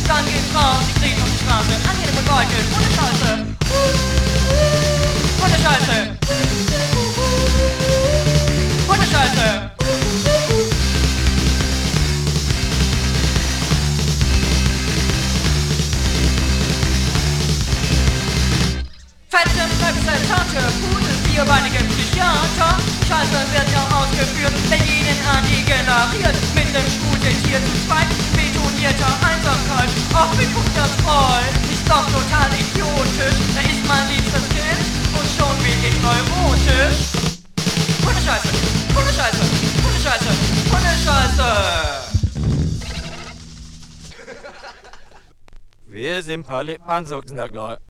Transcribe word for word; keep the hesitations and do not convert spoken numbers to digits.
Dann geht's raus, die Krieg auf die Straße, angenehme Leute, ohne Scheiße. Ohne Scheiße. Ohne Scheiße. Fette Möpse, Tasche, Pudel, vierbeinige Psychiater. Scheiße wird ja ausgeführt, wenn jeden Andi generiert. Mit dem Studentier zu zweit, betonierter Einsamkeit. Auch wie guckt das voll, ist doch total idiotisch. Da ist mein liebstes Kind und schon bin ich neurotisch. Hundescheiße, Hundescheiße, Hundescheiße, Hundescheiße. Wir sind Palle Panzerknacker.